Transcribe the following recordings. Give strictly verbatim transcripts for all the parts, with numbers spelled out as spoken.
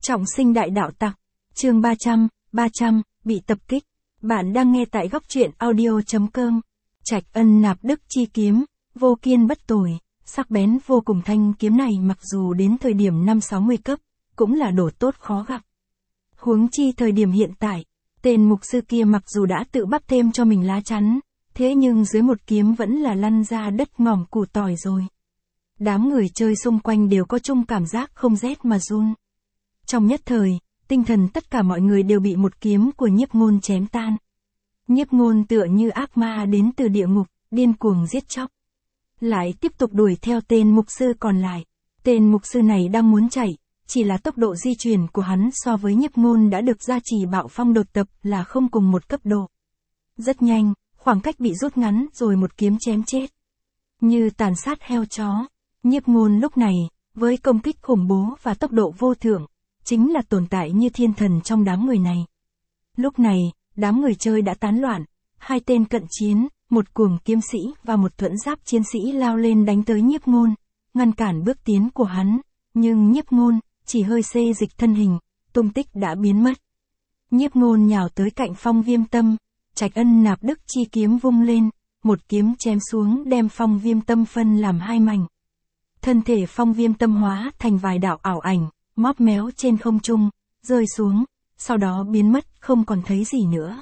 Trọng sinh đại đạo tặc. Chương ba trăm, ba trăm, bị tập kích. Bạn đang nghe tại góc truyện audio.com. Trạch Ân nạp đức chi kiếm, vô kiên bất tồi, sắc bén vô cùng. Thanh kiếm này mặc dù đến thời điểm năm sáu mươi cấp, cũng là đồ tốt khó gặp. Huống chi thời điểm hiện tại, tên mục sư kia mặc dù đã tự bắt thêm cho mình lá chắn, thế nhưng dưới một kiếm vẫn là lăn ra đất ngòm củ tỏi rồi. Đám người chơi xung quanh đều có chung cảm giác không rét mà run. Trong nhất thời, tinh thần tất cả mọi người đều bị một kiếm của Nhiếp Ngôn chém tan. Nhiếp Ngôn tựa như ác ma đến từ địa ngục, điên cuồng giết chóc. Lại tiếp tục đuổi theo tên mục sư còn lại. Tên mục sư này đang muốn chạy, chỉ là tốc độ di chuyển của hắn so với Nhiếp Ngôn đã được gia trì bạo phong đột tập là không cùng một cấp độ. Rất nhanh, khoảng cách bị rút ngắn rồi một kiếm chém chết. Như tàn sát heo chó, Nhiếp Ngôn lúc này, với công kích khủng bố và tốc độ vô thượng, chính là tồn tại như thiên thần trong đám người này. Lúc này, đám người chơi đã tán loạn, hai tên cận chiến, một cuồng kiếm sĩ và một thuẫn giáp chiến sĩ lao lên đánh tới Nhiếp Ngôn, ngăn cản bước tiến của hắn, nhưng Nhiếp Ngôn chỉ hơi xê dịch thân hình, tung tích đã biến mất. Nhiếp Ngôn nhào tới cạnh Phong Viêm Tâm, Trạch Ân nạp đức chi kiếm vung lên, một kiếm chém xuống đem Phong Viêm Tâm phân làm hai mảnh. Thân thể Phong Viêm Tâm hóa thành vài đạo ảo ảnh, móp méo trên không trung, rơi xuống, sau đó biến mất không còn thấy gì nữa.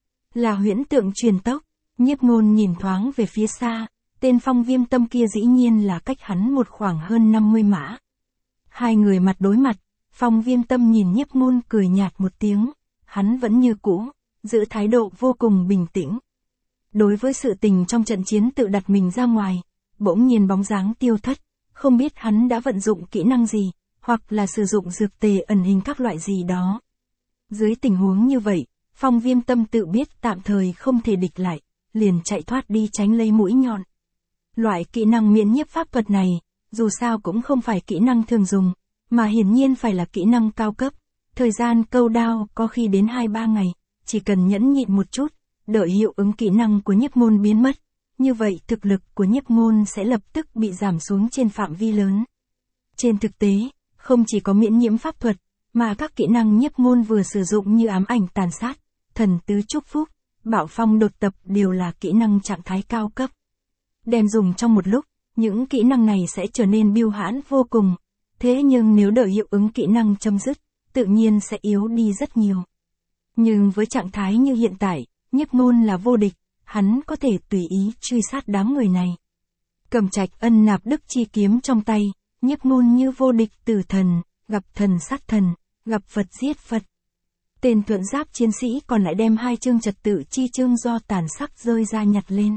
Là huyễn tượng truyền tốc, Nhiếp Ngôn nhìn thoáng về phía xa, tên Phong Viêm Tâm kia dĩ nhiên là cách hắn một khoảng hơn năm mươi mã. Hai người mặt đối mặt, Phong Viêm Tâm nhìn Nhiếp Ngôn cười nhạt một tiếng, hắn vẫn như cũ, giữ thái độ vô cùng bình tĩnh. Đối với sự tình trong trận chiến tự đặt mình ra ngoài, bỗng nhiên bóng dáng tiêu thất, không biết hắn đã vận dụng kỹ năng gì, hoặc là sử dụng dược tề ẩn hình các loại gì đó. Dưới tình huống như vậy, Phong Viêm Tâm tự biết tạm thời không thể địch lại, liền chạy thoát đi tránh lấy mũi nhọn. Loại kỹ năng miễn nhiếp pháp thuật này, dù sao cũng không phải kỹ năng thường dùng, mà hiển nhiên phải là kỹ năng cao cấp. Thời gian câu đao có khi đến hai ba ngày, chỉ cần nhẫn nhịn một chút, đợi hiệu ứng kỹ năng của Nhiếp Ngôn biến mất. Như vậy thực lực của Nhiếp Ngôn sẽ lập tức bị giảm xuống trên phạm vi lớn. Trên thực tế, không chỉ có miễn nhiễm pháp thuật, mà các kỹ năng Nhiếp Ngôn vừa sử dụng như ám ảnh tàn sát, thần tứ chúc phúc, bạo phong đột tập đều là kỹ năng trạng thái cao cấp. Đem dùng trong một lúc, những kỹ năng này sẽ trở nên biêu hãn vô cùng. Thế nhưng nếu đợi hiệu ứng kỹ năng chấm dứt, tự nhiên sẽ yếu đi rất nhiều. Nhưng với trạng thái như hiện tại, Nhiếp Ngôn là vô địch, hắn có thể tùy ý truy sát đám người này. Cầm Trạch Ân nạp đức chi kiếm trong tay, Nhiếp Ngôn như vô địch tử thần, gặp thần sát thần, gặp Phật giết Phật. Tên thuẫn giáp chiến sĩ còn lại đem hai chương trật tự chi chương do tàn sắc rơi ra nhặt lên.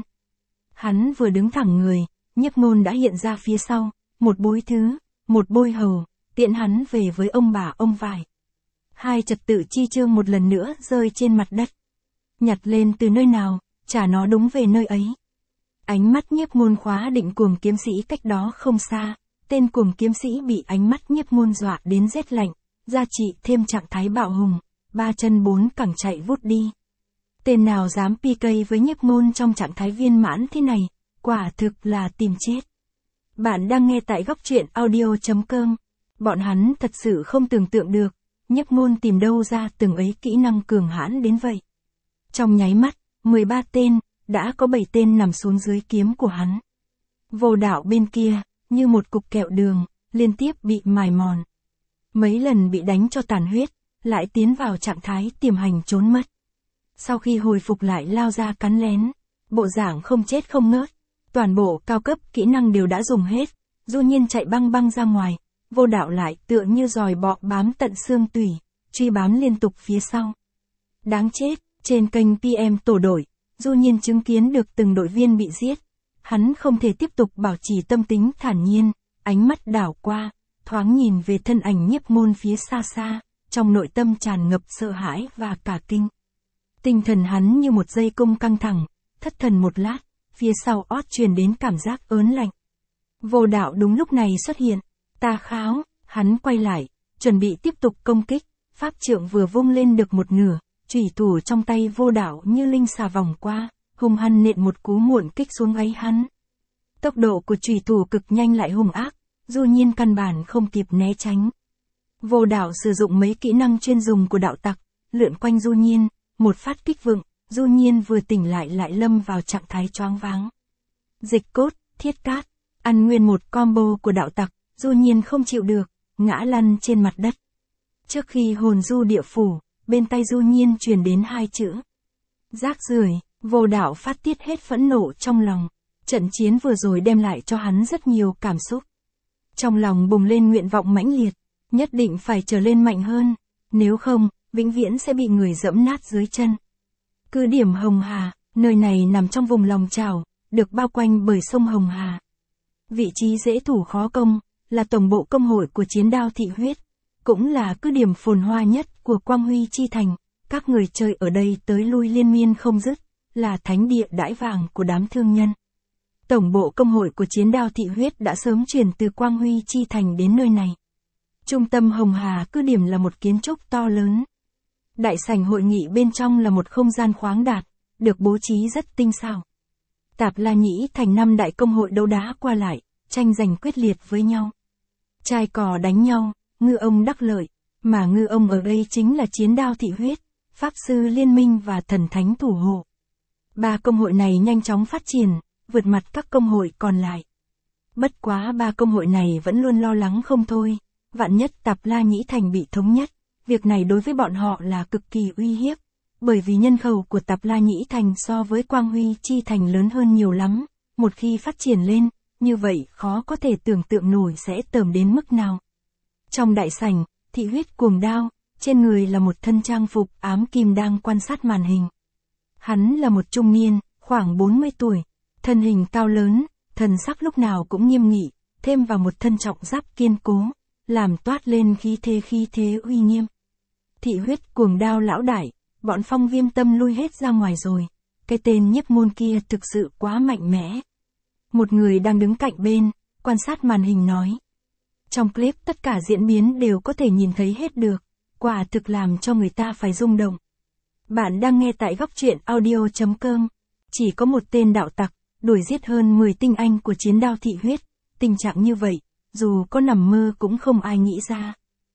Hắn vừa đứng thẳng người, Nhiếp Ngôn đã hiện ra phía sau, một bối thứ, một bôi hầu, tiện hắn về với ông bà ông vải. Hai trật tự chi chương một lần nữa rơi trên mặt đất. Nhặt lên từ nơi nào, trả nó đúng về nơi ấy. Ánh mắt Nhiếp Ngôn khóa định cuồng kiếm sĩ cách đó không xa. Tên cuồng kiếm sĩ bị ánh mắt Nhiếp Ngôn dọa đến rét lạnh, gia trị thêm trạng thái bạo hùng, ba chân bốn cẳng chạy vút đi. Tên nào dám pi cây với Nhiếp Ngôn trong trạng thái viên mãn thế này, quả thực là tìm chết. Bạn đang nghe tại góc truyện audio.com. Bọn hắn thật sự không tưởng tượng được, Nhiếp Ngôn tìm đâu ra từng ấy kỹ năng cường hãn đến vậy. Trong nháy mắt, mười ba tên, đã có bảy tên nằm xuống dưới kiếm của hắn. Vô đạo bên kia, như một cục kẹo đường, liên tiếp bị mài mòn. Mấy lần bị đánh cho tàn huyết, lại tiến vào trạng thái tiềm hành trốn mất. Sau khi hồi phục lại lao ra cắn lén, bộ dạng không chết không ngớt, toàn bộ cao cấp kỹ năng đều đã dùng hết, du nhiên chạy băng băng ra ngoài, vô đạo lại tựa như giòi bọ bám tận xương tủy, truy bám liên tục phía sau. Đáng chết, trên kênh pê em tổ đội, du nhiên chứng kiến được từng đội viên bị giết. Hắn không thể tiếp tục bảo trì tâm tính thản nhiên, ánh mắt đảo qua, thoáng nhìn về thân ảnh Nhiếp Ngôn phía xa xa, trong nội tâm tràn ngập sợ hãi và cả kinh. Tinh thần hắn như một dây cung căng thẳng, thất thần một lát, phía sau ót truyền đến cảm giác ớn lạnh. Vô đạo đúng lúc này xuất hiện, ta kháo, hắn quay lại, chuẩn bị tiếp tục công kích, pháp trượng vừa vung lên được một nửa, chủy thủ trong tay vô đạo như linh xà vòng qua, hung hăng nện một cú muộn kích xuống gáy hắn. Tốc độ của chủy thủ cực nhanh lại hung ác, du nhiên căn bản không kịp né tránh. Vô Đạo sử dụng mấy kỹ năng chuyên dùng của đạo tặc, lượn quanh Du Nhiên, một phát kích vựng, Du Nhiên vừa tỉnh lại lại lâm vào trạng thái choáng váng. Dịch cốt, thiết cát, ăn nguyên một combo của đạo tặc, Du Nhiên không chịu được, ngã lăn trên mặt đất. Trước khi hồn du địa phủ, bên tay Du Nhiên truyền đến hai chữ. Rác rưởi. Vô Đạo phát tiết hết phẫn nộ trong lòng. Trận chiến vừa rồi đem lại cho hắn rất nhiều cảm xúc. Trong lòng bùng lên nguyện vọng mãnh liệt, nhất định phải trở lên mạnh hơn, nếu không, vĩnh viễn sẽ bị người dẫm nát dưới chân. Cứ điểm Hồng Hà, nơi này nằm trong vùng lòng chảo, được bao quanh bởi sông Hồng Hà. Vị trí dễ thủ khó công, là tổng bộ công hội của Chiến Đao Thị Huyết, cũng là cứ điểm phồn hoa nhất của Quang Huy Chi Thành, các người chơi ở đây tới lui liên miên không dứt, là thánh địa đãi vàng của đám thương nhân. Tổng bộ công hội của Chiến Đao Thị Huyết đã sớm chuyển từ Quang Huy Chi Thành đến nơi này. Trung tâm Hồng Hà cứ điểm là một kiến trúc to lớn. Đại sảnh hội nghị bên trong là một không gian khoáng đạt, được bố trí rất tinh xảo. Tạp La Nhĩ Thành năm đại công hội đấu đá qua lại, tranh giành quyết liệt với nhau. Trai cò đánh nhau, ngư ông đắc lợi, mà ngư ông ở đây chính là Chiến Đao Thị Huyết, Pháp Sư Liên Minh và Thần Thánh Thủ Hộ. Ba công hội này nhanh chóng phát triển, vượt mặt các công hội còn lại. Bất quá ba công hội này vẫn luôn lo lắng không thôi, vạn nhất Tạp La Nhĩ Thành bị thống nhất, việc này đối với bọn họ là cực kỳ uy hiếp, bởi vì nhân khẩu của Tạp La Nhĩ Thành so với Quang Huy Chi Thành lớn hơn nhiều lắm, một khi phát triển lên, như vậy khó có thể tưởng tượng nổi sẽ tởm đến mức nào. Trong đại sảnh, Thị Huyết Cuồng Đao, trên người là một thân trang phục ám kim đang quan sát màn hình. Hắn là một trung niên, khoảng bốn mươi tuổi, thân hình cao lớn, thần sắc lúc nào cũng nghiêm nghị, thêm vào một thân trọng giáp kiên cố, làm toát lên khí thế khí thế uy nghiêm. Thị Huyết Cuồng Đao lão đại, bọn Phong Viêm Tâm lui hết ra ngoài rồi, cái tên Nhiếp Môn kia thực sự quá mạnh mẽ. Một người đang đứng cạnh bên, quan sát màn hình nói. Trong clip tất cả diễn biến đều có thể nhìn thấy hết được, quả thực làm cho người ta phải rung động. Bạn đang nghe tại góc truyện audio chấm com. Chỉ có một tên đạo tặc, đuổi giết hơn mười tinh anh của Chiến Đao Thị Huyết, tình trạng như vậy, dù có nằm mơ cũng không ai nghĩ ra.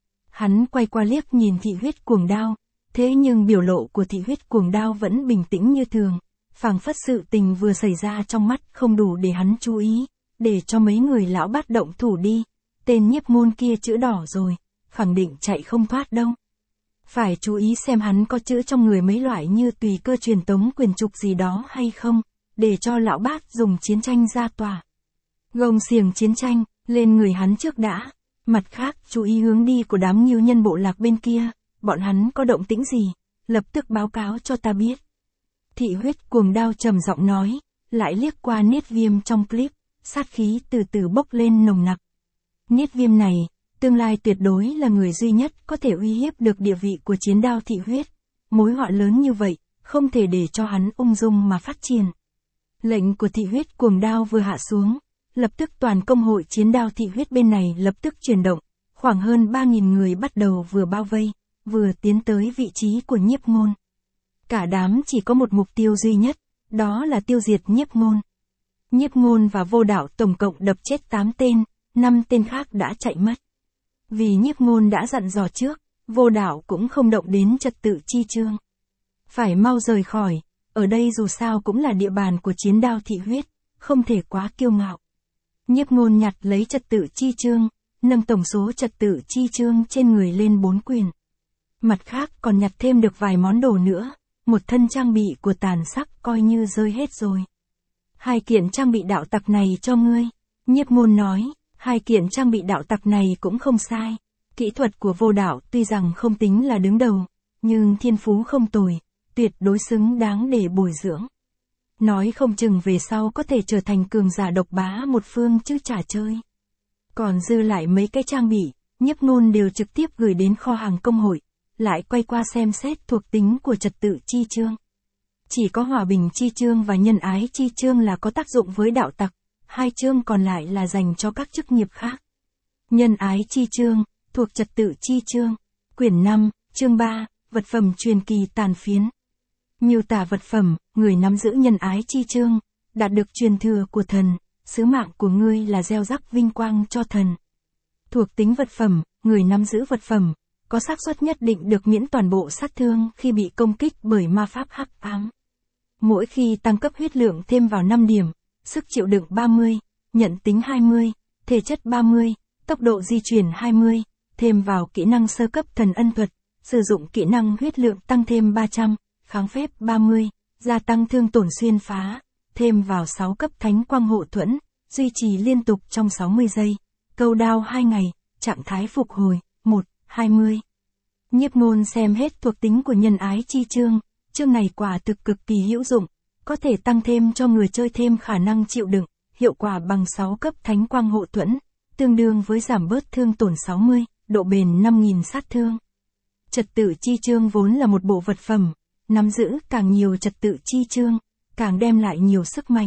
Hắn quay qua liếc nhìn Thị Huyết Cuồng Đao, thế nhưng biểu lộ của Thị Huyết Cuồng Đao vẫn bình tĩnh như thường, phảng phất sự tình vừa xảy ra trong mắt không đủ để hắn chú ý, để cho mấy người lão bát động thủ đi, tên Nhiếp Môn kia chữ đỏ rồi, khẳng định chạy không thoát đâu. Phải chú ý xem hắn có chữ trong người mấy loại như tùy cơ truyền tống quyền trục gì đó hay không, để cho lão bát dùng chiến tranh ra tòa. Gông xiềng chiến tranh, lên người hắn trước đã. Mặt khác, chú ý hướng đi của đám Ngưu Nhân bộ lạc bên kia, bọn hắn có động tĩnh gì, lập tức báo cáo cho ta biết. Thị Huyết Cuồng Đao trầm giọng nói, lại liếc qua Niết Viêm trong clip, sát khí từ từ bốc lên nồng nặc. Niết Viêm này, tương lai tuyệt đối là người duy nhất có thể uy hiếp được địa vị của Chiến Đao Thị Huyết. Mối họa lớn như vậy, không thể để cho hắn ung dung mà phát triển. Lệnh của Thị Huyết Cuồng Đao vừa hạ xuống, lập tức toàn công hội Chiến Đao Thị Huyết bên này lập tức chuyển động, khoảng hơn ba nghìn người bắt đầu vừa bao vây, vừa tiến tới vị trí của Nhiếp Môn. Cả đám chỉ có một mục tiêu duy nhất, đó là tiêu diệt Nhiếp Môn. Nhiếp Môn và Vô Đạo tổng cộng đập chết tám tên, năm tên khác đã chạy mất. Vì Nhiếp Môn đã dặn dò trước, Vô Đạo cũng không động đến trật tự chi chương. Phải mau rời khỏi, ở đây dù sao cũng là địa bàn của Chiến Đao Thị Huyết, không thể quá kiêu ngạo. Nhiếp Môn nhặt lấy trật tự chi chương, nâng tổng số trật tự chi chương trên người lên bốn quyền. Mặt khác còn nhặt thêm được vài món đồ nữa, một thân trang bị của tàn sắc coi như rơi hết rồi. Hai kiện trang bị đạo tặc này cho ngươi, Nhiếp Môn nói, hai kiện trang bị đạo tặc này cũng không sai. Kỹ thuật của Vô Đạo tuy rằng không tính là đứng đầu, nhưng thiên phú không tồi, tuyệt đối xứng đáng để bồi dưỡng. Nói không chừng về sau có thể trở thành cường giả độc bá một phương chứ chả chơi. Còn dư lại mấy cái trang bị, Nhiếp Môn đều trực tiếp gửi đến kho hàng công hội, lại quay qua xem xét thuộc tính của trật tự chi chương. Chỉ có hòa bình chi chương và nhân ái chi chương là có tác dụng với đạo tặc, hai chương còn lại là dành cho các chức nghiệp khác. Nhân ái chi chương, thuộc trật tự chi chương, quyển năm, chương ba, vật phẩm truyền kỳ tàn phiến. Miêu tả vật phẩm, người nắm giữ nhân ái chi chương, đạt được truyền thừa của thần, sứ mạng của ngươi là gieo rắc vinh quang cho thần. Thuộc tính vật phẩm, người nắm giữ vật phẩm, có xác suất nhất định được miễn toàn bộ sát thương khi bị công kích bởi ma pháp hắc ám. Mỗi khi tăng cấp huyết lượng thêm vào năm điểm, sức chịu đựng ba mươi, nhận tính hai mươi, thể chất ba mươi, tốc độ di chuyển hai mươi, thêm vào kỹ năng sơ cấp thần ân thuật, sử dụng kỹ năng huyết lượng tăng thêm ba trăm, kháng phép ba mươi, gia tăng thương tổn xuyên phá, thêm vào sáu cấp thánh quang hộ thuẫn, duy trì liên tục trong sáu mươi giây, câu đao hai ngày, trạng thái phục hồi, một, hai mươi. Nhiếp ngôn xem hết thuộc tính của nhân ái chi chương, chương này quả thực cực kỳ hữu dụng, có thể tăng thêm cho người chơi thêm khả năng chịu đựng, hiệu quả bằng sáu cấp thánh quang hộ thuẫn, tương đương với giảm bớt thương tổn sáu mươi, độ bền năm nghìn sát thương. Trật tự chi chương vốn là một bộ vật phẩm, nắm giữ càng nhiều trật tự chi chương, càng đem lại nhiều sức mạnh.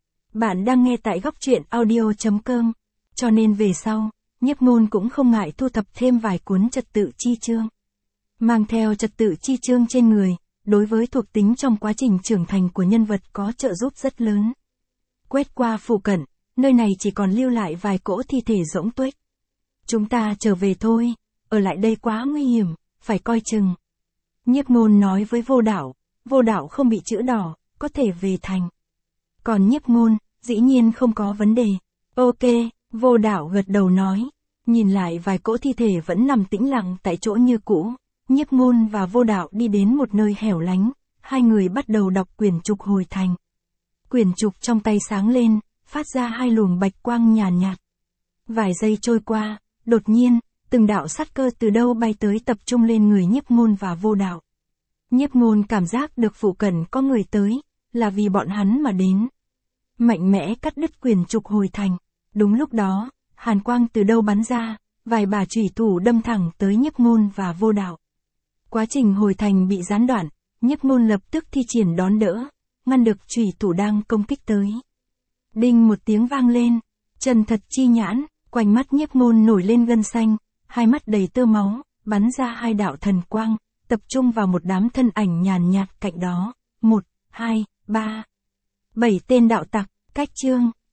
Bạn đang nghe tại góc truyện audio chấm com, cho nên về sau, Nhiếp ngôn cũng không ngại thu thập thêm vài cuốn trật tự chi chương. Mang theo trật tự chi chương trên người, đối với thuộc tính trong quá trình trưởng thành của nhân vật có trợ giúp rất lớn. Quét qua phụ cận, nơi này chỉ còn lưu lại vài cỗ thi thể rỗng tuếch. Chúng ta trở về thôi, ở lại đây quá nguy hiểm, phải coi chừng. Nhiếp ngôn nói với Vô Đạo, Vô Đạo không bị chữ đỏ, có thể về thành. Còn Nhiếp ngôn, dĩ nhiên không có vấn đề. Ok, Vô Đạo gật đầu nói, nhìn lại vài cỗ thi thể vẫn nằm tĩnh lặng tại chỗ như cũ. Nhiếp ngôn và Vô Đạo đi đến một nơi hẻo lánh, hai người bắt đầu đọc quyển trục hồi thành. Quyển trục trong tay sáng lên, phát ra hai luồng bạch quang nhàn nhạt, nhạt. Vài giây trôi qua, đột nhiên, từng đạo sát cơ từ đâu bay tới tập trung lên người Nhiếp ngôn và Vô Đạo. Nhiếp ngôn cảm giác được phụ cận có người tới, là vì bọn hắn mà đến. Mạnh mẽ cắt đứt quyển trục hồi thành. Đúng lúc đó, hàn quang từ đâu bắn ra, vài bả chủy thủ đâm thẳng tới Nhiếp ngôn và Vô Đạo. Quá trình hồi thành bị gián đoạn, Nhiếp ngôn lập tức thi triển đón đỡ, ngăn được chủy thủ đang công kích tới. Đinh một tiếng vang lên, chân thật chi nhãn, quanh mắt Nhiếp ngôn nổi lên gân xanh, hai mắt đầy tơ máu, bắn ra hai đạo thần quang, tập trung vào một đám thân ảnh nhàn nhạt cạnh đó. Một, hai, ba. Bảy tên đạo tặc, cách chương.